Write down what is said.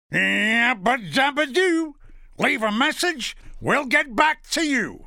Yeah, but Dabba-doo. Leave a message, we'll get back to you.